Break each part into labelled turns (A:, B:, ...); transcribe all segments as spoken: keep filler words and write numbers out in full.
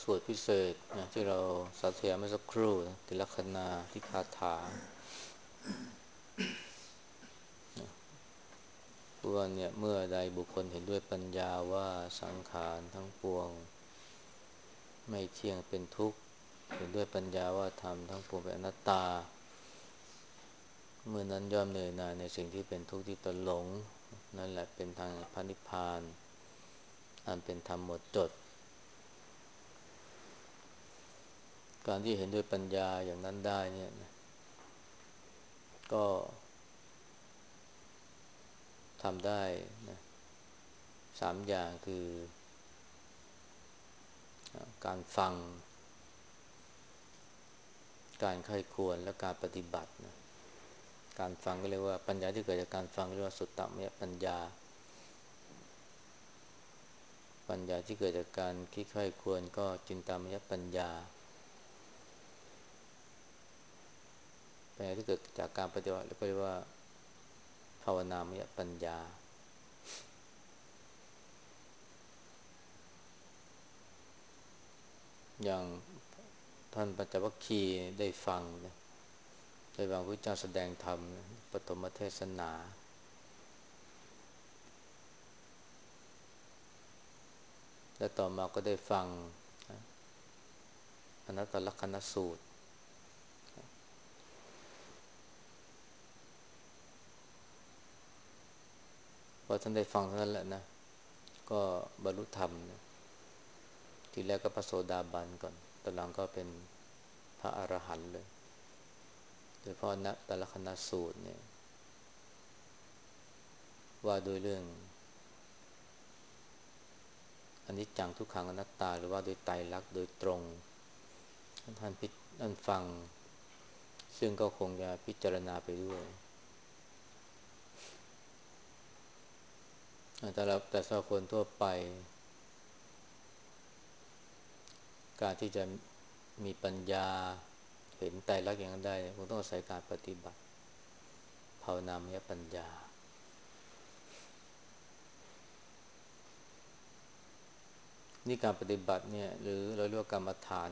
A: สวดพิเศษนะที่เราสาธยายเมื่อสักครู่นะติลักขณาที่คาถาว่าเนี่ยเมื่อใดบุคคลเห็นด้วยปัญญาว่าสังขารทั้งปวงไม่เที่ยงเป็นทุกข์เห็นด้วยปัญญาว่าธรรมทั้งปวงเป็นอนัตตาเมื่อนั้นย่อมเหนื่อยหน่ายในสิ่งที่เป็นทุกข์ที่ตนหลงนั่นแหละเป็นทางพระนิพพานอันเป็นธรรมหมดจดการที่เห็นด้วยปัญญาอย่างนั้นได้เนี่ยก็ทำได้นะสามอย่างคือการฟังการใคร่ครวญและการปฏิบัตินะการฟังก็เรียกว่าปัญญาที่เกิดจากการฟังเรียกว่าสุตตมยปัญญาปัญญาที่เกิดจากการคิดใคร่ครวญก็จินตามยปัญญาปัญญาที่เกิดจากการปฏิบัติก็เรียกว่าภาวนามยปัญญาอย่างท่านปัญจวัคคีย์ได้ฟังนะได้ฟังพระเจ้าแสดงธรรมปฐมเทศนาและต่อมาก็ได้ฟังอนัตตลักษณสูตรพอท่านได้ฟังเท่านั้นแหละนะก็บรรลุธรรมนะทีแรกก็พระโสดาบันก่อนตอนหลังก็เป็นพระอรหันต์เลยโดยเฉพาะอนัตตลักษณสูตรเนี่ยว่าโดยเรื่องอนิจจังทุกขังอนัตตาหรือว่าโดยไตรลักษณ์โดยตรงท่านพิท่านฟังซึ่งก็คงจะพิจารณาไปด้วยแต่เราแต่สำหรับคนทั่วไปการที่จะมีปัญญาเห็นไตรลักษณ์อย่างนั้นได้คงต้องอาศัยการปฏิบัติภาวนามยปัญญานี่การปฏิบัติเนี่ยหรือเราเรียกว่ากรรมฐาน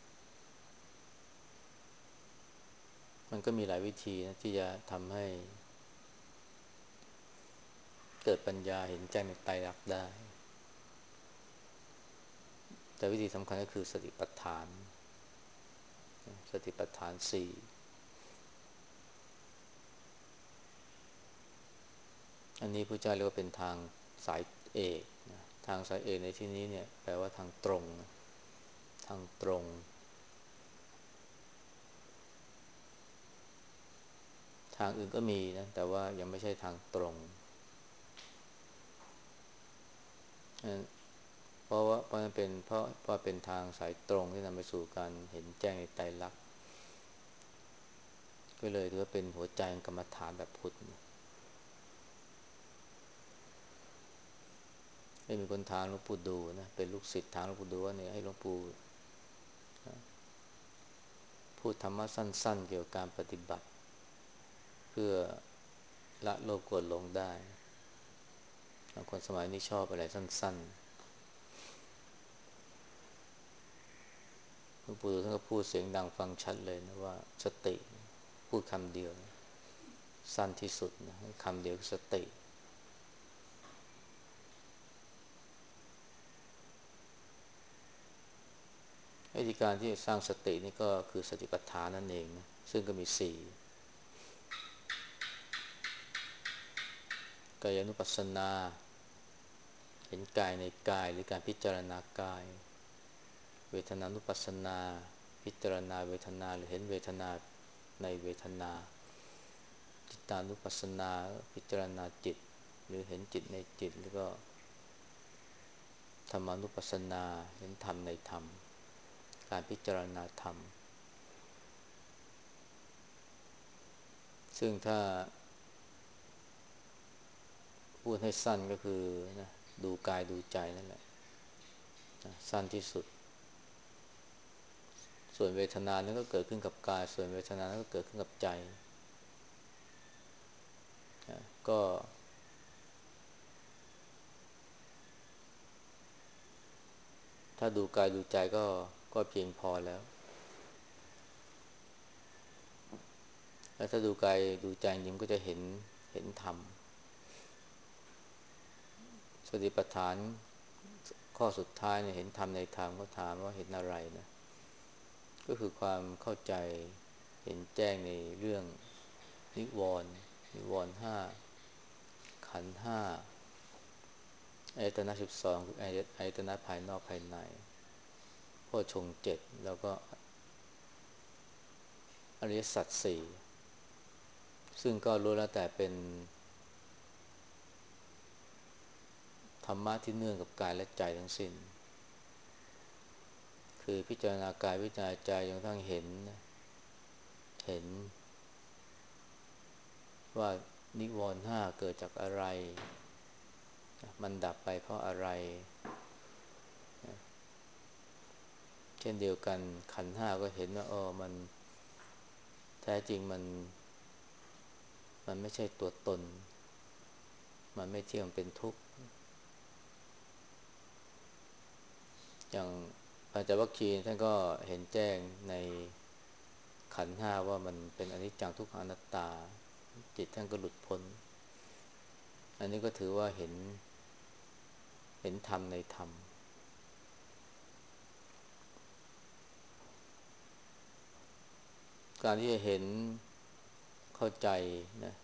A: มันก็มีหลายวิธีนะที่จะทำให้เกิดปัญญาเห็นแจ้งในไตรลักษณ์ได้แต่วิธีสำคัญก็คือสติปัฏฐานสติปัฏฐานสี่อันนี้พระเจ้าเรียกว่าเป็นทางสายเอกนะทางสายเอกในที่นี้เนี่ยแปลว่าทางตรงนะทางตรงทางอื่นก็มีนะแต่ว่ายังไม่ใช่ทางตรงเพราะว่าเพราะมันเป็นเพราะเพราะเป็นทางสายตรงที่นำไปสู่การเห็นแจ้งในไตรลักษณ์ก็เลยถือว่าเป็นหัวใจของกรรมฐานแบบพุทธให้มีคนถามหลวงปู่ดูนะเป็นลูกศิษย์ถามหลวงปู่ดูว่าเนี่ยให้หลวงปู่พูดธรรมะสั้นๆเกี่ยวกับการปฏิบัติเพื่อละโลภโกรธหลงได้คนสมัยนี้ชอบอะไรสั้นๆหลวงปู่ดูท่านก็พูดเสียงดังฟังชัดเลยนะว่าสติพูดคำเดียวนะสั้นที่สุดนะคำเดียวคือสติวิธีการที่จะสร้างสตินี่ก็คือสติปัฏฐานนั่นเองนะซึ่งก็มีสี่กายานุปัสสนาเห็นกายในกายหรือการพิจารณากายเวทนานุปัสสนาพิจารณาเวทนาหรือเห็นเวทนาในเวทนาจิตานุปัสสนาพิจารณาจิตหรือเห็นจิตในจิตแล้วก็ธรรมานุปัสสนาเห็นธรรมในธรรมการพิจารณาธรรมซึ่งถ้าพูดให้สั้นก็คือนะดูกายดูใจนั่นแหละนะสั้นที่สุดส่วนเวทนานั้นก็เกิดขึ้นกับกายส่วนเวทนานั้นก็เกิดขึ้นกับใจนะก็ถ้ถ้าดูกายดูใจก็ก็เพียงพอแล้วแล้วถ้าดูกายดูใจจริงก็จะเห็นเห็นธรรมสติปัฏฐานข้อสุดท้ายเนี่ยเห็นธรรมในธรรมเขาถามว่าเห็นอะไรนะก็คือความเข้าใจเห็นแจ้งในเรื่องนิวรณ์นิวรณ์ห้าขันธ์ห้าอายตนะสิบสองคืออายตนะภายนอกภายในโพชฌงค์เจ็ดแล้วก็อริยสัจสี่ซึ่งก็รู้แล้วแต่เป็นธรรมะที่เนื่องกับกายและใจทั้งสิ้นคือพิจารณากายพิจารณาใจจนกระทั่งเห็นเห็นว่านิวรณ์ห้าเกิดจากอะไรมันดับไปเพราะอะไรเช่นเดียวกันขันธ์ห้าก็เห็นว่าอ๋อมันแท้จริงมันมันไม่ใช่ตัวตนมันไม่เที่ยงเป็นทุกข์อย่างปัญจวัคคีย์ท่านก็เห็นแจ้งในขันธ์ห้าว่ามันเป็นอนิจจังทุกขังอนัตตาจิตท่านก็หลุดพ้นอันนี้ก็ถือว่าเห็นเห็นธรรมในธรรมการที่จะเห็นเข้าใจนะ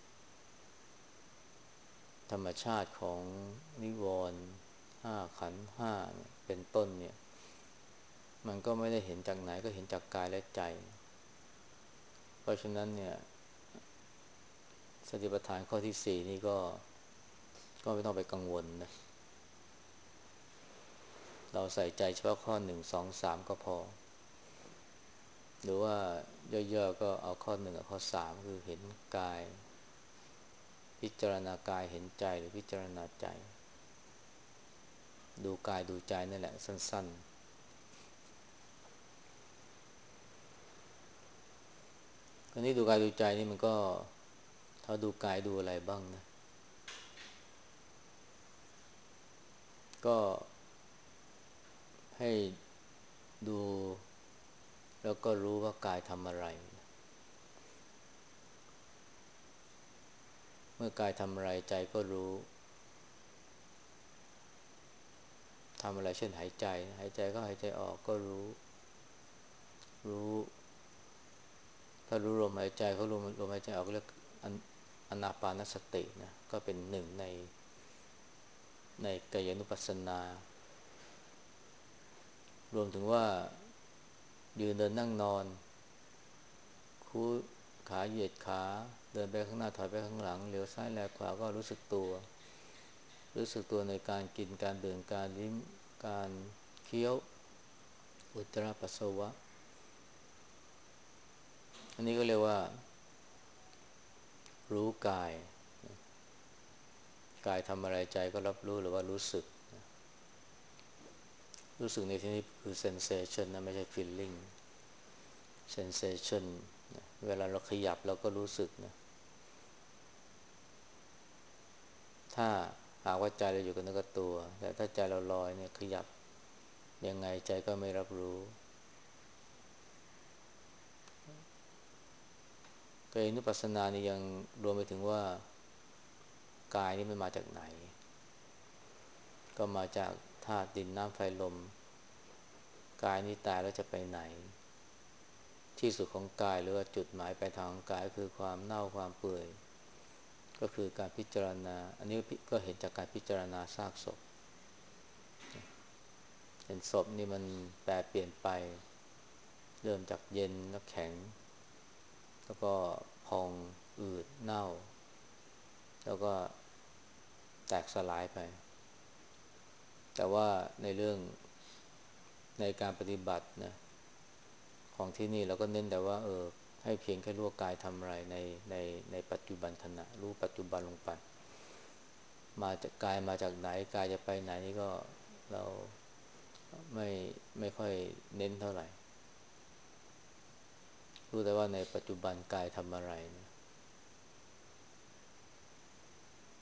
A: ธรรมชาติของนิวรณ์ห้าขันธ์ห้าเป็นต้นเนี่ยมันก็ไม่ได้เห็นจากไหนก็เห็นจากกายและใจเพราะฉะนั้นเนี่ยสติปัฏฐานข้อที่สี่นี่ก็ก็ไม่ต้องไปกังวลนะเราใส่ใจเฉพาะข้อหนึ่งสองสามก็พอหรือว่าย่อๆก็เอาข้อหนึ่งกับข้อสามคือเห็นกายพิจารณากายเห็นใจหรือพิจารณาใจดูกายดูใจนั่นแหละสั้นๆคราวนี้ดูกายดูใจนี่มันก็ถ้าดูกายดูอะไรบ้างนะก็ให้ดูแล้วก็รู้ว่ากายทำอะไรเมื่อกายทำอะไรใจก็รู้ทำอะไรเช่นหายใจหายใจก็หายใจออกก็รู้รู้ถ้ารู้ลมหายใจเขารู้ลมหายใจออกก็เรียกอานาปานสตินะก็เป็นหนึ่งในในกายานุปัสสนารวมถึงว่ายืนเดินนั่งนอนคู่ขาเหยียดขาเดินไปข้างหน้าถอยไปข้างหลังเลี้ยวซ้ายแลขวาก็รู้สึกตัวรู้สึกตัวในการกินการดื่มการลิ้มการเคี้ยวอุจจาระปัสสาวะอันนี้ก็เรียกว่ารู้กายกายทำอะไรใจก็รับรู้หรือว่ารู้สึกรู้สึกในที่นี้คือ sensation นะไม่ใช่ feeling sensation เวลาเราขยับเราก็รู้สึกนะถ้าหากว่าใจเราอยู่กับเนื้อกับตัวแต่ถ้าใจเราลอยเนี่ยขยับยังไงใจก็ไม่รับรู้กายานุปัสสนานี่ยังรวมไปถึงว่ากายนี่มันมาจากไหนก็มาจากธาตุดินน้ำไฟลมกายนี้ตายแล้วจะไปไหนที่สุดของกายหรือว่าจุดหมายปลายทางของกายคือความเน่าความเปื่อยก็คือการพิจารณาอันนี้ก็เห็นจากการพิจารณาซากศพเห็นศพนี่มันแปรเปลี่ยนไปเริ่มจากเย็นแล้วแข็งแล้วก็พองอืดเน่าแล้วก็แตกสลายไปแต่ว่าในเรื่องในการปฏิบัตินะของที่นี่เราก็เน้นแต่ว่าเออให้เพียงแค่รู้กายทำอะไรในในในปัจจุบันขณะรู้ปัจจุบันลงไปมาจากกายมาจากไหนกายจะไปไหนนี่ก็เราไม่ไม่ค่อยเน้นเท่าไหร่รู้แต่ว่าในปัจจุบันกายทำอะไรนะ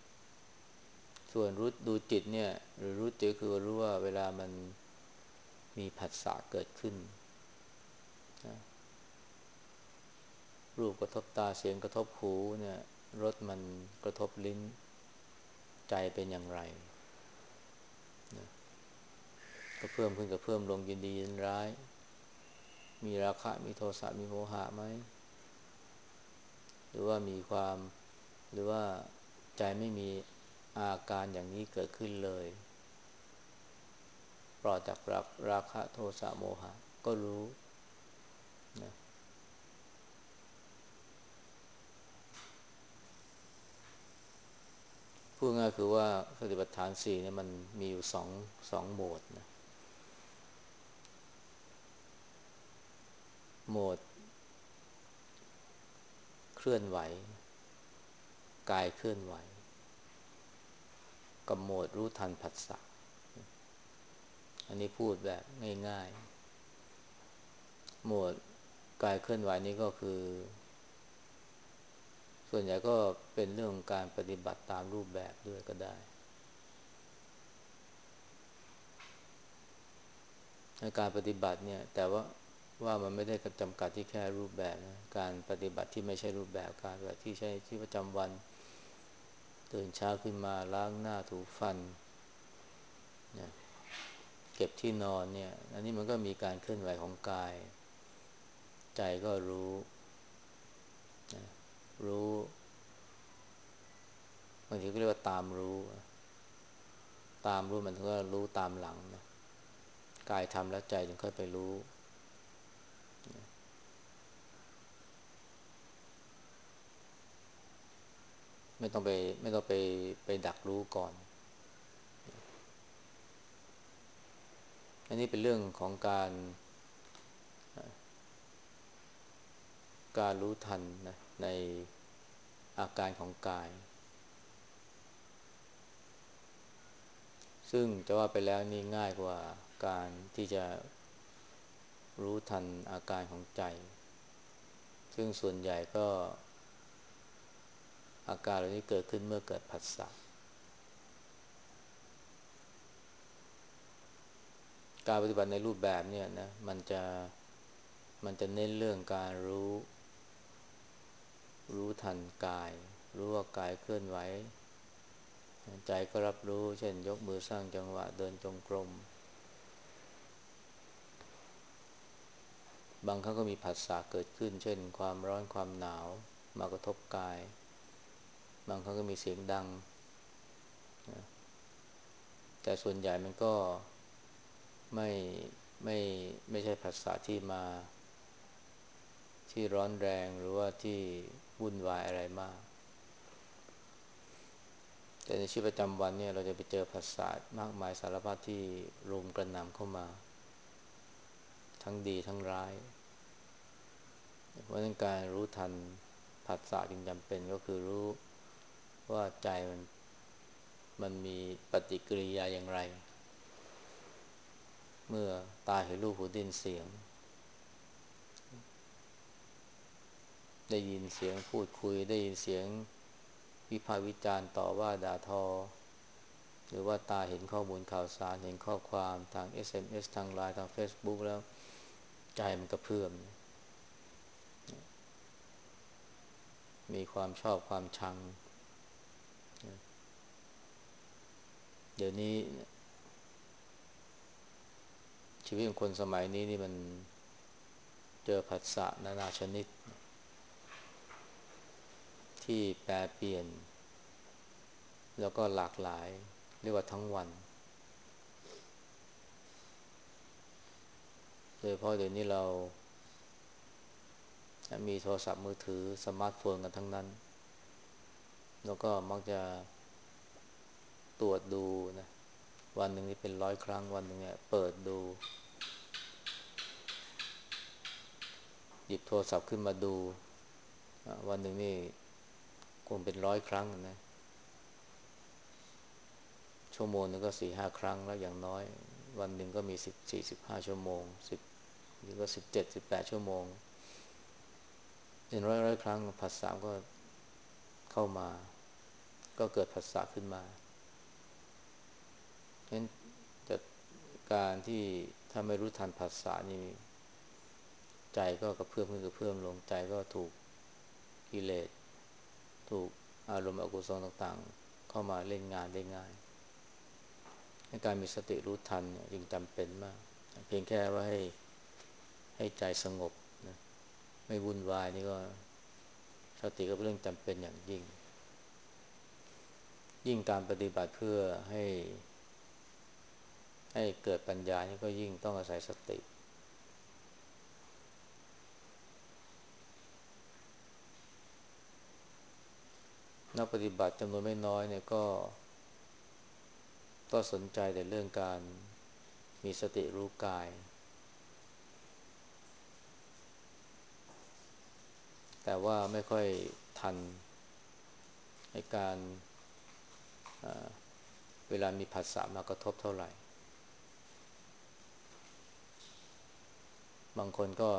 A: ส่วนรู้ดูจิตเนี่ยหรือรู้จิตคือรู้ว่าเวลามันมีผัสสะเกิดขึ้นนะรูปกระทบตาเสียงกระทบหูเนี่ยรสมันกระทบลิ้นใจเป็นอย่างไรนะก็เพิ่มขึ้นกับเพิ่มลงยินดียินร้ายมีราคะมีโทสะมีโมหะไหมหรือว่ามีความหรือว่าใจไม่มีอาการอย่างนี้เกิดขึ้นเลยปลอดจากรักราคะโทสะโมหะก็รู้นะพูดง่ายคือว่าสติปัฏฐานสี่เนี่ยมันมีอยู่สองสองโหมดนะโหมดเคลื่อนไหวกายเคลื่อนไหวกับโหมดรู้ทันผัสสะอันนี้พูดแบบง่ายๆโหมดกายเคลื่อนไหวนี้ก็คือส่วนใหญ่ก็เป็นเรื่องของการปฏิบัติตามรูปแบบด้วยก็ได้ในการปฏิบัติเนี่ยแต่ว่าว่ามันไม่ได้จำกัดที่แค่รูปแบบนะการปฏิบัติที่ไม่ใช่รูปแบบการปฏิบัติที่ใช้ชีวิตประจำวันตื่นเช้าขึ้นมาล้างหน้าถูฟันนะเก็บที่นอนเนี่ยอันนี้มันก็มีการเคลื่อนไหวของกายใจก็รู้นะรู้บางทีก็เรียกว่าตามรู้ตามรู้มันก็รู้ตามหลังนะกายทำแล้วใจถึงค่อยไปรู้ไม่ต้องไปไม่ต้องไปไปดักรู้ก่อนอันนี้เป็นเรื่องของการการรู้ทันนะในอาการของกายซึ่งจะว่าไปแล้วนี่ง่ายกว่าการที่จะรู้ทันอาการของใจซึ่งส่วนใหญ่ก็อาการเหล่านี้เกิดขึ้นเมื่อเกิดผัสสะการปฏิบัติในรูปแบบเนี่ยนะมันจะมันจะเน้นเรื่องการรู้รู้ทันกายรู้ว่ากายเคลื่อนไหวใจก็รับรู้เช่นยกมือสร้างจังหวะเดินจงกรมบางครั้งก็มีผัสสะเกิดขึ้นเช่นความร้อนความหนาวมากระทบกายบางครั้งก็มีเสียงดังนะแต่ส่วนใหญ่มันก็ไม่ไม่ไม่ใช่ผัสสะที่มาที่ร้อนแรงหรือว่าที่วุ่นวายอะไรมากแต่ในชีวิตประจำวันเนี่ยเราจะไปเจอผัสสะมากมายสารพัดที่รุมกระหน่ำเข้ามาทั้งดีทั้งร้ายเพราะฉะนั้นการรู้ทันผัสสะจึงจำเป็นก็คือรู้ว่าใจมันมันมีปฏิกิริยาอย่างไรเมื่อตาเห็นรูปหูได้ยินเสียงได้ยินเสียงพูดคุยได้ยินเสียงวิพากษ์วิจารณ์ต่อว่าด่าทอหรือว่าตาเห็นข้อมูลข่าวสารเห็นข้อความทาง เอส เอ็ม เอส ทาง ไลน์ ทาง Facebook แล้วใจมันกระเพื่อมมีความชอบความชังเดี๋ยวนี้ชีวิตของคนสมัยนี้นี่มันเจอผัสสะนานาชนิดที่แปรเปลี่ยนแล้วก็หลากหลายเรียกว่าทั้งวันโดยเพราะเดี๋ยวนี้เรามีโทรศัพท์มือถือสมาร์ทโฟนกันทั้งนั้นแล้วก็มักจะตรวจดูนะวันหนึ่งนี่เป็นร้อยครั้งวันหนึ่งเนี่ยเปิดดูหยิบโทรศัพท์ขึ้นมาดูวันหนึ่งนี่คงเป็นร้อยครั้งนะชั่วโมงนึงก็สี่ห้าครั้งแล้วอย่างน้อยวันหนึ่งก็มีสิบสี่สิบห้าชั่วโมงสิบหรือก็สิบเจ็ดสิบแปดชั่วโมงเป็นร้อยร้อยครั้งผัสสะก็เข้ามาก็เกิดผัสสะขึ้นมาเพราะฉะนั้นการที่ถ้าไม่รู้ทันผัสสะนี่ใจก็กระเพื่อมขึ้นกระเพื่อมลงใจก็ถูกกิเลสถูกอารมณ์อกุศลต่างๆเข้ามาเล่นงานได้ง่ายในการมีสติรู้ทันเนี่ยจึงจำเป็นมากเพียงแค่ว่าให้ให้ใจสงบนะไม่วุ่นวายนี่ก็สติก็เป็นเรื่องจำเป็นอย่างยิ่งยิ่งการปฏิบัติเพื่อให้ให้เกิดปัญญานี่ก็ยิ่งต้องอาศัยสตินักปฏิบัติจำนวนไม่น้อยเนี่ยก็ก็สนใจแต่เรื่องการมีสติรู้กายแต่ว่าไม่ค่อยทันในการเวลามีผัสสะมากระทบเท่าไหร่บางคนก็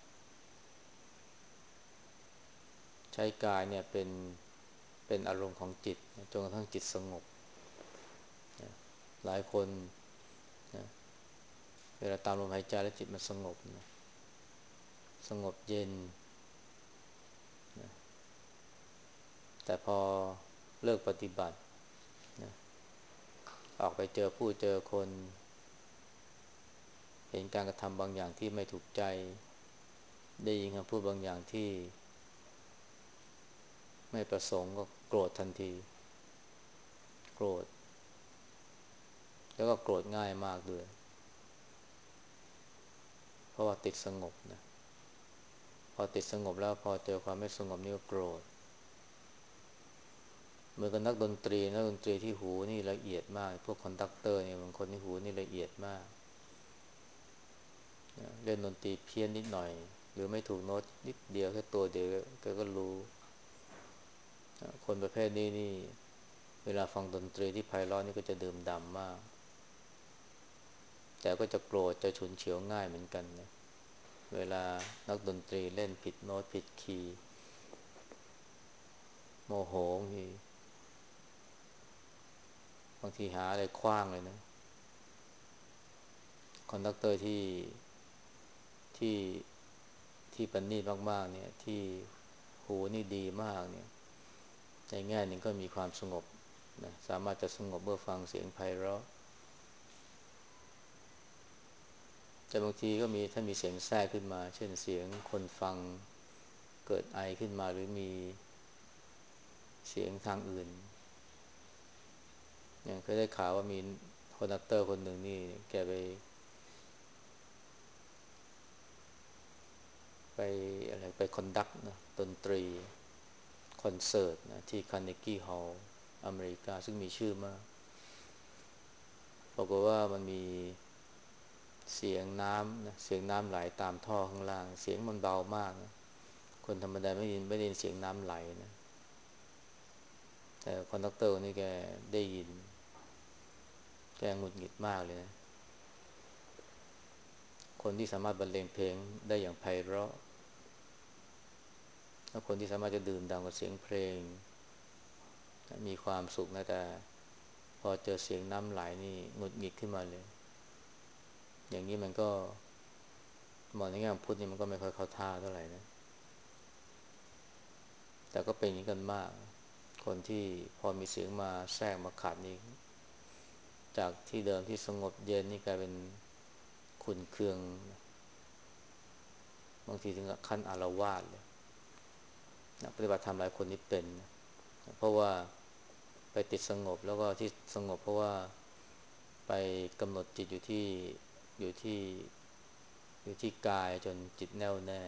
A: ใช้กายเนี่ยเป็นเป็นอารมณ์ของจิตจนกระทั่งจิตสงบหลายคนนะเวลาตามลมหายใจแล้วจิตมันสงบนะสงบเย็นนะแต่พอเลิกปฏิบัตินะออกไปเจอผู้เจอคนเห็นการกระทำบางอย่างที่ไม่ถูกใจได้ยินคำพูดบางอย่างที่ไม่ประสงค์ก็โกรธทันทีโกรธแล้วก็โกรธง่ายมากด้วยเพราะว่าติดสงบนะพอติดสงบแล้วพอเจอความไม่สงบนี่ก็โกรธเหมือนกับนักดนตรีนักดนตรีที่หูนี่ละเอียดมากพวกคอนดักเตอร์เนี่ยบางคนที่หูนี่ละเอียดมากเล่นดนตรีเพี้ยนนิดหน่อยหรือไม่ถูกโน้ตนิดเดียวแค่ตัวเดียวก็ก็รู้คนประเภทนี้นี่เวลาฟังดนตรีที่ไพเราะนี่ก็จะดื่มด่ำมากแต่ก็จะโกรธจะฉุนเฉียวง่ายเหมือนกันนะเวลานักดนตรีเล่นผิดโน้ตผิดคีย์โมโหบางทีบางทีหาอะไรขว้างเลยนะคอนดักเตอร์ที่ที่ที่ประณีตมากๆเนี่ยที่หูนี่ดีมากเนี่ยในแง่หนึ่งก็มีความสงบนะสามารถจะสงบเมื่อฟังเสียงไพเราะแต่บางทีก็มีถ้ามีเสียงแทรกขึ้นมาเช่นเสียงคนฟังเกิดไอขึ้นมาหรือมีเสียงทางอื่นอย่างเคยได้ข่าวว่ามีคอนดักเตอร์คนหนึ่งนี่แกไปไปอะไรไปคอนดักนะดนตรีคอนเสิร์ตนะที่คาร์เนกีฮอลล์อเมริกาซึ่งมีชื่อมากปรากฏว่ามันมีเสียงน้ำนะเสียงน้ำไหลตามท่อข้างล่างเสียงมันเบามากนะคนธรรมดาไม่ได้ยินไม่ได้ยินเสียงน้ำไหลนะแต่คอนดักเตอร์นี่แกได้ยินแกหงุดหงิดมากเลยนะคนที่สามารถบรรเลงเพลงได้อย่างไพเราะและคนที่สามารถจะดื่มด่ำกับเสียงเพลงมีความสุขนะแต่พอเจอเสียงน้ำไหลนี่หงุดหงิดขึ้นมาเลยอย่างนี้มันก็มองในแง่พุทธนี่มันก็ไม่ค่อยเข้าท่าเท่าไหร่นะแต่ก็เป็นอย่างนี้กันมากคนที่พอมีเสียงมาแทรกมาขัดนี่จากที่เดิมที่สงบเย็นนี่กลายเป็นขุ่นเคืองบางทีถึงกับขั้นอาละวาดเลยนักปฏิบัติธรรมหลายคนนี่เป็นนะเพราะว่าไปติดสงบแล้วก็ที่สงบเพราะว่าไปกำหนดจิตอยู่ที่อยู่ที่อยู่ที่กายจนจิตแน่วแน่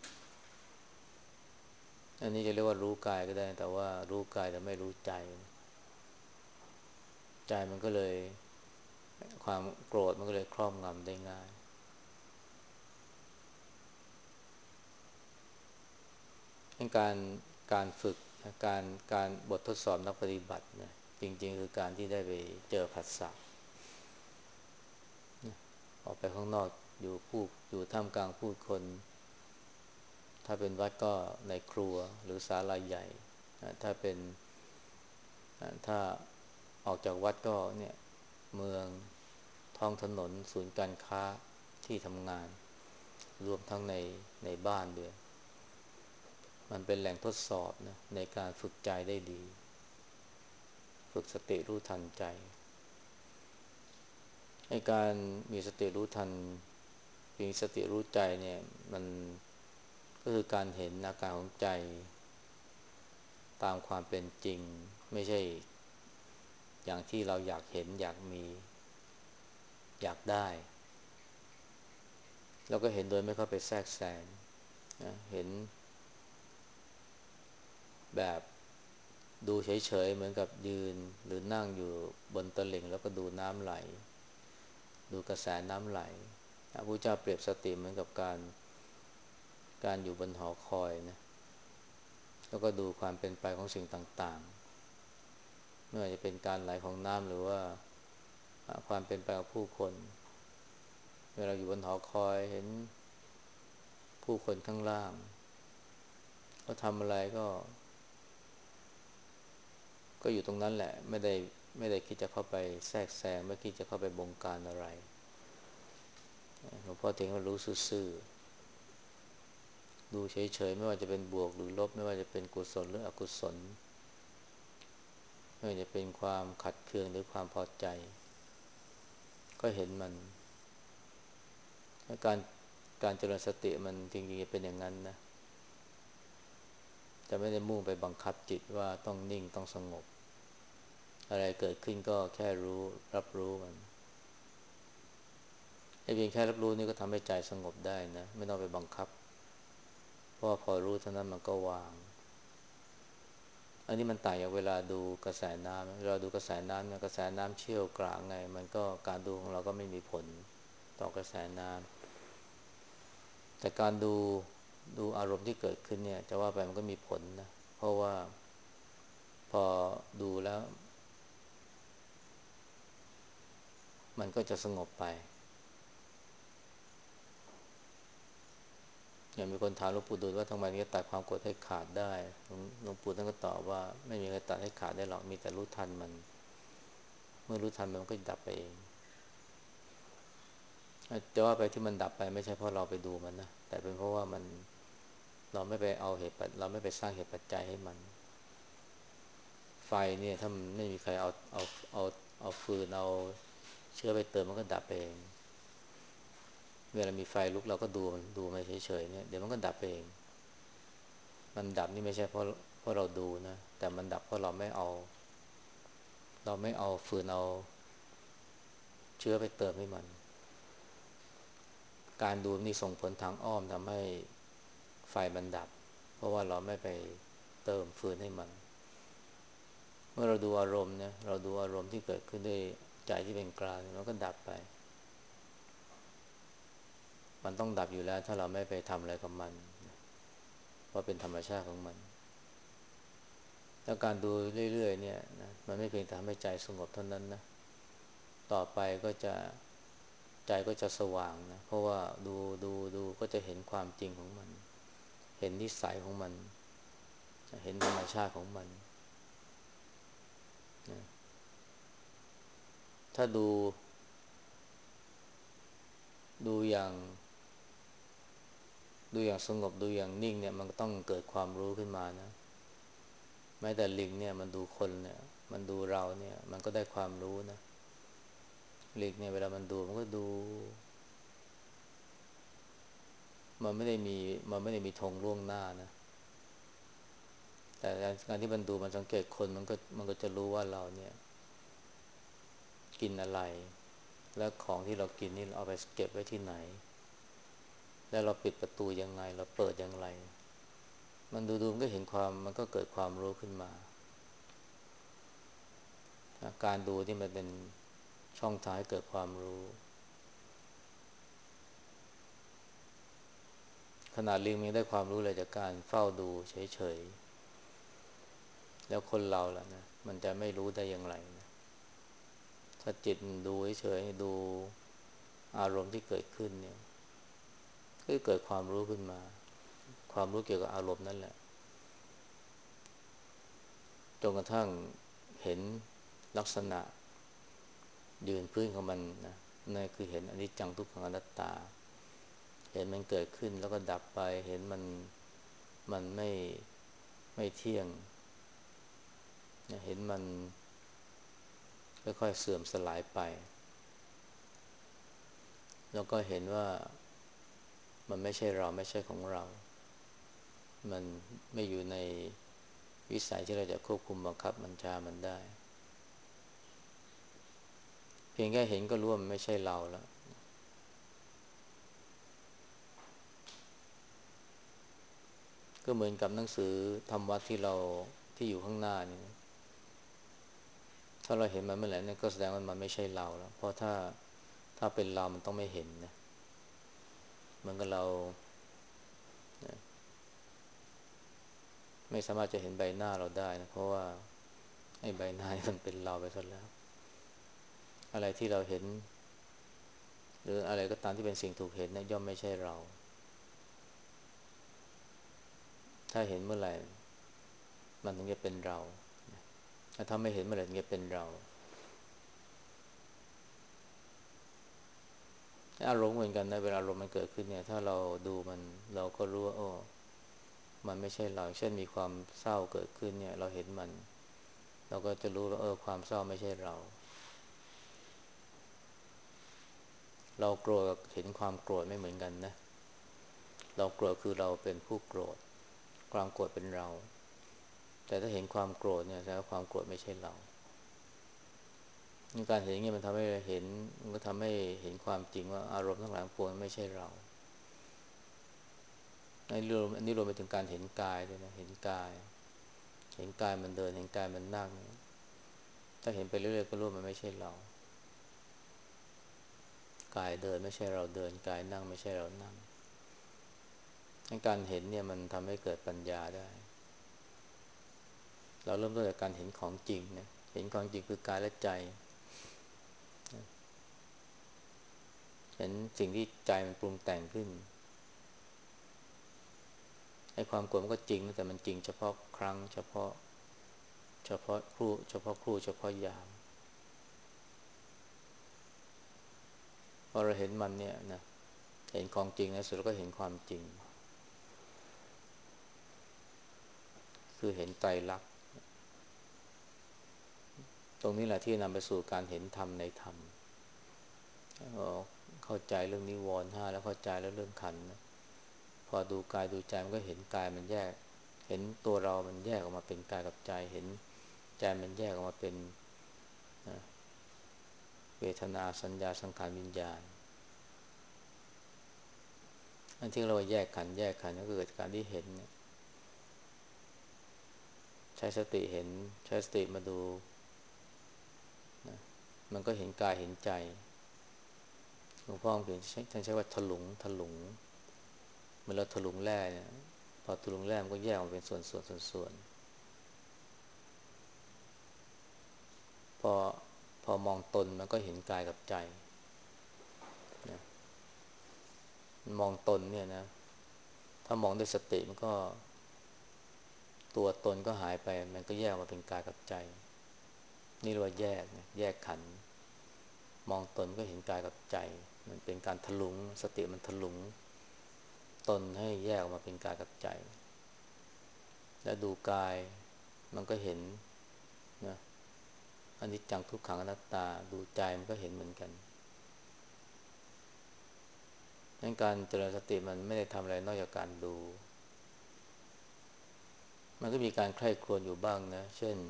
A: อันนี้จะเรียกว่ารู้กายก็ได้แต่ว่ารู้กายแต่ไม่รู้ใจใจมันก็เลยความโกรธมันก็เลยครอบงำได้ง่ายการการฝึกการการบททดสอบนักปฏิบัติเนี่ยจริงๆคือการที่ได้ไปเจอผัสสะออกไปข้างนอกอยู่ผู้อยู่ท่ามกลางผู้คนถ้าเป็นวัดก็ในครัวหรือศาลาใหญ่ถ้าเป็นถ้าออกจากวัดก็เนี่ยเมืองท้องถนนศูนย์การค้าที่ทำงานรวมทั้งในในบ้านด้วยมันเป็นแหล่งทดสอบนะในการฝึกใจได้ดีฝึกสติรู้ทันใจในการมีสติรู้ทันมีสติรู้ใจเนี่ยมันก็คือการเห็นอาการของใจตามความเป็นจริงไม่ใช่อย่างที่เราอยากเห็นอยากมีอยากได้แล้วก็เห็นโดยไม่เข้าไปแทรกแซงนะเห็นแบบดูเฉยๆเหมือนกับยืนหรือนั่งอยู่บนตลิ่งแล้วก็ดูน้ำไหลดูกระแสน้ำไหลพระพุทธเจ้าเปรียบสติเหมือนกับการการอยู่บนหอคอยนะแล้วก็ดูความเป็นไปของสิ่งต่างๆไม่ว่าจะเป็นการไหลของน้ำหรือว่าความเป็นไปของผู้คนเวลาอยู่บนหอคอยเห็นผู้คนข้างล่างเขาทำอะไรก็ก็อยู่ตรงนั้นแหละไม่ได้ไม่ได้คิดจะเข้าไปแทรกแซงไม่คิดจะเข้าไปบงการอะไรหลวงพ่อเทียนก็รู้ซื่อๆดูเฉยๆไม่ว่าจะเป็นบวกหรือลบไม่ว่าจะเป็นกุศลหรืออกุศลไม่ว่าจะเป็นความขัดเคืองหรือความพอใจก็เห็นมันการการเจริญสติมันจริงๆเป็นอย่างนั้นนะจะไม่ได้มุ่งไปบังคับจิตว่าต้องนิ่งต้องสงบอะไรเกิดขึ้นก็แค่รู้รับรู้มันไอ้เพียงแค่รับรู้นี่ก็ทำให้ใจสงบได้นะไม่ต้องไปบังคับเพราะว่าพอรู้เท่านั้นมันก็วางอันนี้มันต่างจากเวลาดูกระแสน้ำเวลาดูกระแสน้ำเนี่ยกระแสน้ำเชี่ยวกรากไงมันก็การดูของเราก็ไม่มีผลต่อกระแสน้ำแต่การดูดูอารมณ์ที่เกิดขึ้นเนี่ยจะว่าไปมันก็มีผลนะเพราะว่าพอดูแล้วมันก็จะสงบไปอย่างมีคนถามหลวงปู่ดูลว่าทำไมถึงจะตัดความโกรธให้ขาดได้หลวงปู่ท่านก็ตอบว่าไม่มีใครตัดให้ขาดได้หรอกมีแต่รู้ทันมันเมื่อรู้ทันมันก็จะดับไปเองแต่ว่าไปที่มันดับไปไม่ใช่เพราะเราไปดูมันนะแต่เป็นเพราะว่ามันเราไม่ไปเอาเหตุปัจเราไม่ไปสร้างเหตุปัจจัยให้มันไฟเนี่ยถ้ามันไม่มีใครเอาเอาเอาเอาฟืนเอาเชื้อไปเติมมันก็ดับเองเวลามีไฟลุกเราก็ดูมันดูมันเฉยๆเนี่ยเดี๋ยวมันก็ดับเองมันดับนี่ไม่ใช่เพราะเพราะเราดูนะแต่มันดับเพราะเราไม่เอาเราไม่เอาฟืนเอาเชื้อไปเติมให้มันการดูนี่ส่งผลทางอ้อมทำให้ไฟมันดับเพราะว่าเราไม่ไปเติมฟืนให้มันเมื่อเราดูอารมณ์เนี่ยเราดูอารมณ์ที่เกิดขึ้นด้วยใจที่เป็นกลางมันก็ดับไปมันต้องดับอยู่แล้วถ้าเราไม่ไปทำอะไรกับมันเพราะเป็นธรรมชาติของมันแล้วการดูเรื่อยๆเนี่ยนะมันไม่เพียงแต่ทำให้ใจสงบเท่านั้นนะต่อไปก็จะใจก็จะสว่างนะเพราะว่าดูดูดูก็จะเห็นความจริงของมันเห็นนิสัยของมันเห็นธรรมชาติของมันนะถ้าดูดูอย่างดูอย่างสงบดูอย่างนิ่งเนี่ยมันก็ต้องเกิดความรู้ขึ้นมานะแม้แต่ลิงเนี่ยมันดูคนเนี่ยมันดูเราเนี่ยมันก็ได้ความรู้นะลิงเนี่ยเวลามันดูมันก็ดูมันไม่ได้มีมันไม่ได้มีธงล่วงหน้านะแต่การที่มันดูมันสังเกตคนมันก็มันก็จะรู้ว่าเราเนี่ยกินอะไรแล้วของที่เรากินนี่เราเอาไปเก็บไว้ที่ไหนแล้วเราปิดประตูยังไงเราเปิดอย่างไรมันดูๆมันก็เห็นความมันก็เกิดความรู้ขึ้นมาการดูที่มันเป็นช่องทางให้เกิดความรู้ขนาดลิงมันได้ความรู้เลยจากการเฝ้าดูเฉยๆแล้วคนเราล่ะนะมันจะไม่รู้ได้อย่างไรนะถ้าจิตดูเฉยๆดูอารมณ์ที่เกิดขึ้นเนี่ยก็เกิดความรู้ขึ้นมาความรู้เกี่ยวกับอารมณ์นั่นแหละจนกระทั่งเห็นลักษณะยืนพื้นของมันนะนั่นคือเห็นอนิจจังทุกขังอนัตตาเห็นมันเกิดขึ้นแล้วก็ดับไปเห็นมันมันไม่ไม่เที่ยงเห็นมันค่อยๆเสื่อมสลายไปแล้วก็เห็นว่ามันไม่ใช่เราไม่ใช่ของเรามันไม่อยู่ในวิสัยที่เราจะควบคุมบังคับบัญชามันได้เพียงแค่เห็นก็รู้ว่ามันไม่ใช่เราแล้วก็เหมือนกับหนังสือธรรมะที่เราที่อยู่ข้างหน้านี่ถ้าเราเห็นมันเมื่อไหร่นั่นก็แสดงว่ามันไม่ใช่เราแล้วเพราะถ้าถ้าเป็นเรามันต้องไม่เห็นนะเหมือนกับเราไม่สามารถจะเห็นใบหน้าเราได้นะเพราะว่าไอ้ใบหน้ามันเป็นเราไปซะแล้วอะไรที่เราเห็นหรืออะไรก็ตามที่เป็นสิ่งถูกเห็นนะย่อมไม่ใช่เราถ้าเห็นเมื่อไหร่มันถึงจะเป็นเราถ้าไม่เห็นเมื่อไหร่ถึงจะเป็นเราอารมณ์เหมือนกันนะเวลาอารมณ์มันเกิดขึ้นเนี่ยถ้าเราดูมันเราก็รู้ว่าโอ้มันไม่ใช่เราเช่นมีความเศร้าเกิดขึ้นเนี่ยเราเห็นมันเราก็จะรู้ว่าเออความเศร้าไม่ใช่เราเราโกรธกับเห็นความโกรธไม่เหมือนกันนะเราโกรธคือเราเป็นผู้โกรธความโกรธเป็นเราแต่ถ้าเห็นความโกรธเนี่ยแสดงว่าความโกรธไม่ใช่เราการเห็นอย่างนี้มันทำให้เห็นมันก็ทำให้เห็นความจริงว่าอารมณ์ทั้งหลายปวงไม่ใช่เราในรวมอันนี้รวมไปถึงการเห็นกายด้วยนะเห็นกายเห็นกายมันเดินเห็นกายมันนั่งถ้าเห็นไปเรื่อยๆก็รู้มันไม่ใช่เรากายเดินไม่ใช่เราเดินกายนั่งไม่ใช่เรานั่งการเห็นเนี่ยมันทำให้เกิดปัญญาได้เราเริ่มต้นจากการเห็นของจริงนะเห็นของจริงคือกายและใจเห็นสิ่งที่ใจมันปรุงแต่งขึ้นไอ้ความโกรธมันก็จริงแต่มันจริงเฉพาะครั้งเฉพาะเฉพาะครู่เฉพาะครู่เฉพาะยามพอเราเห็นมันเนี่ยนะเห็นของจริงนะสุดแล้วก็เห็นความจริงคือเห็นไตรลักษณ์ตรงนี้แหละที่นำไปสู่การเห็นธรรมในธรรมเข้าใจเรื่องนิวรณ์ห้าแล้วเข้าใจแล้วเรื่องขันธ์นะพอดูกายดูใจมันก็เห็นกายมันแยกเห็นตัวเรามันแยกออกมาเป็นกายกับใจเห็นใจมันแยกออกมาเป็นเวทนาสัญญาสังขารวิญญาณอันที่เราแยกขันธ์แยกขันธ์ก็เกิดการที่เห็นเนี่ยใช้สติเห็นใช้สติมาดูนะมันก็เห็นกายเห็นใจหลวงพ่อเขียนท่านใช้ว่าถลุงถลุงเมื่อเราถลุงแร่เนี่ยพอถลุงแร่มันก็แยกออกเป็นส่วนส่วนส่วนส่วนพอพอมองตนมันก็เห็นกายกับใจนะมองตนเนี่ยนะถ้ามองด้วยสติมันก็ตัวตนก็หายไปมันก็แยกมาเป็นกายกับใจนี่เรียกว่าแยกนะแยกขันธ์มองตนก็เห็นกายกับใจมันเป็นการถลุงสติมันถลุงตนให้แยกออกมาเป็นกายกับใจและดูกายมันก็เห็นนะอนิจจังทุกขังอนัตตาดูใจมันก็เห็นเหมือนกันดังการเจริญสติมันไม่ได้ทำอะไรนอกจากการดูมันก็มีการใคร่ครวญอยู่บ้างนะเช่น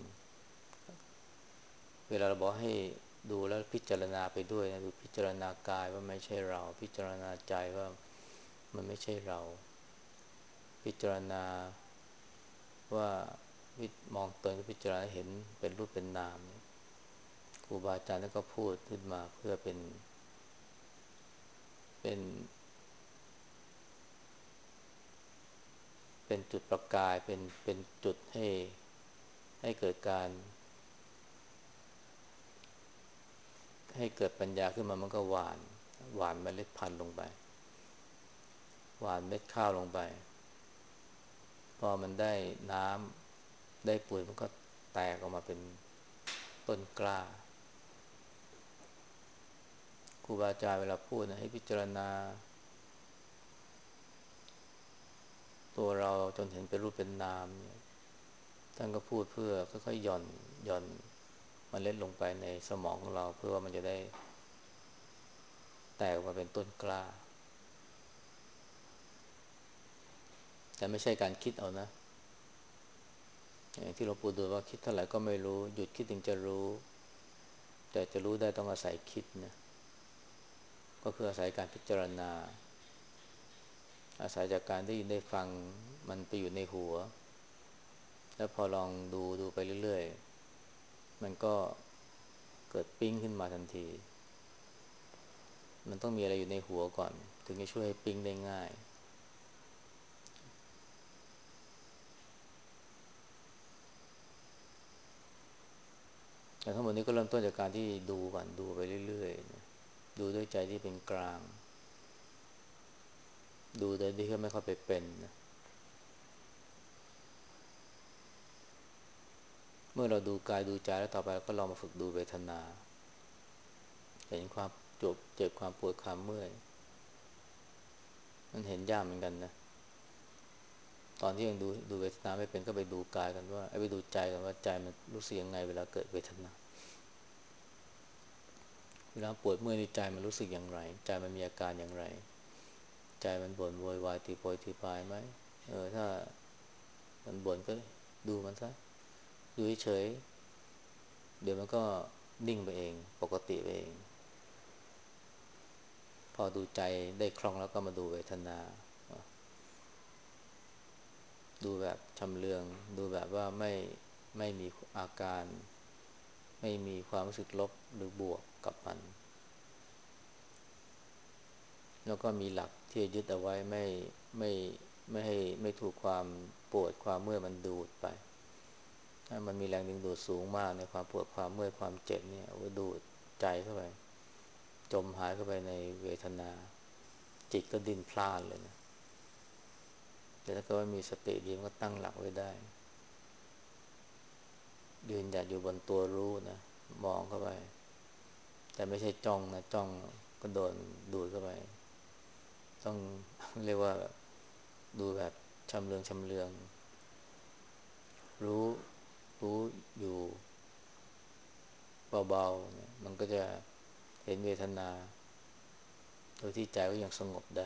A: เวลาเราบอกให้ดูแล้วพิจารณาไปด้วยนะดูพิจารณากายว่าไม่ใช่เราพิจารณาใจว่ามันไม่ใช่เราพิจารณาว่าวิมองตนก็พิจารณาเห็นเป็นรูปเป็นนามเนี่ยครูบาอาจารย์ก็พูดขึ้นมาเพื่อเป็นเป็นเป็นจุดประกายเป็นเป็นจุดให้ให้เกิดการให้เกิดปัญญาขึ้นมามันก็หวานหวานเมล็ดพันธุ์ลงไปหวานเม็ดข้าวลงไปพอมันได้น้ำได้ปุ๋ยมันก็แตกออกมาเป็นต้นกล้าครูบาอาจารย์เวลาพูดนะให้พิจารณาตัวเราจนเห็นเป็นรูปเป็นนามเนี่ยท่านก็พูดเพื่อค่อยๆหย่อนหย่อนเมล็ดลงไปในสมองของเราเพื่อว่ามันจะได้แตกออกมาเป็นต้นกล้าแต่ไม่ใช่การคิดเอานะอย่างที่หลวงปู่ดูลว่าคิดเท่าไหร่ก็ไม่รู้หยุดคิดถึงจะรู้แต่จะรู้ได้ต้องอาศัยคิดนะก็คืออาศัยการพิจารณาอาศัยจากการได้ยินได้ฟังมันไปอยู่ในหัวแล้วพอลองดูดูไปเรื่อยๆมันก็เกิดปิ๊งขึ้นมาทันทีมันต้องมีอะไรอยู่ในหัวก่อนถึงจะช่วยให้ปิ๊งได้ง่ายแต่ทั้งหมดนี้ก็เริ่มต้นจากการที่ดูก่อนดูไปเรื่อยๆนะดูด้วยใจที่เป็นกลางดูโดยที่ไม่เข้าไปเป็นนะเมื่อเราดูกายดูใจแล้วต่อไปก็ลองมาฝึกดูเวทนาเห็นความจบเจ็บความปวดความเมื่อยมันเห็นยากเหมือนกันนะตอนที่ยังดูดูเวทนาไม่เป็นก็ไปดูกายกันว่าไอ้ไปดูใจกันว่าใจมันรู้สึกยังไงเวลาเกิดเวทนาเวลาปวดเมื่อยในใจมันรู้สึกอย่างไรใจมันมีอาการอย่างไรใจมันบ่นโวยวายตีโพยตีพายไหมเออถ้ามันบ่นก็ดูมันซะดูเฉยๆเดี๋ยวมันก็นิ่งไปเองปกติไปเองพอดูใจได้คล่องแล้วก็มาดูเวทนาดูแบบชำเลืองดูแบบว่าไม่ไม่มีอาการไม่มีความรู้สึกลบหรือบวกกับมันแล้วก็มีหลักที่ยึดเอาไว้ไม่ไม่ไม่ให้ไม่ถูกความปวดความเมื่อยมันดูดไปถ้ามันมีแรงดึงดูดสูงมากในความปวดความเมื่อยความเจ็บเนี่ยว่าดูดใจเข้าไปจมหายเข้าไปในเวทนาจิตก็ดิ้นพล่านเลยนะแต่ถ้าเกิดว่ามีสติดีมันก็ตั้งหลักไว้ได้ยืนหยัดอยู่บนตัวรู้นะมองเข้าไปแต่ไม่ใช่จ้องนะจ้องก็โดนดูดเข้าไปต้องเรียกว่าดูแบบชำเลืองชำเลืองรู้รู้อยู่เบาๆเนี่ยมันก็จะเห็นเวทนาโดยที่ใจก็ยังสงบได้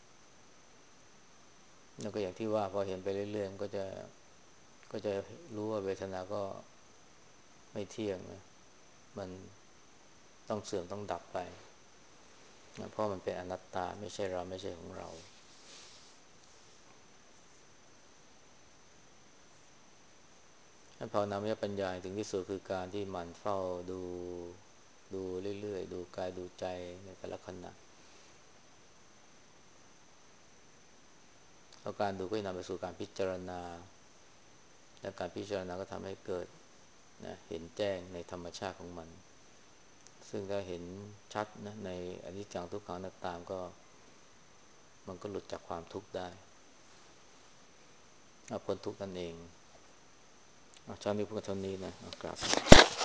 A: แล้วก็อย่างที่ว่าพอเห็นไปเรื่อยๆมันก็จะก็จะรู้ว่าเวทนาก็ไม่เที่ยงนะมันต้องเสื่อมต้องดับไปนะเพราะมันเป็นอนัตตาไม่ใช่เราไม่ใช่ของเราภาวนามยปัญญาถึงที่สุดคือการที่หมั่นเฝ้าดูดูเรื่อยๆดูกายดูใจในแต่ละขณะแล้วการดูก็จะนำไปสู่การพิจารณาและการพิจารณาก็ทำให้เกิดนะเห็นแจ้งในธรรมชาติของมันซึ่งถ้าเห็นชัดนะในอนิจจังทุกขังอนัตตาก็มันก็หลุดจากความทุกข์ได้พ้นทุกข์นั่นเองชาตินี้พูดเท่านี้นะกราบ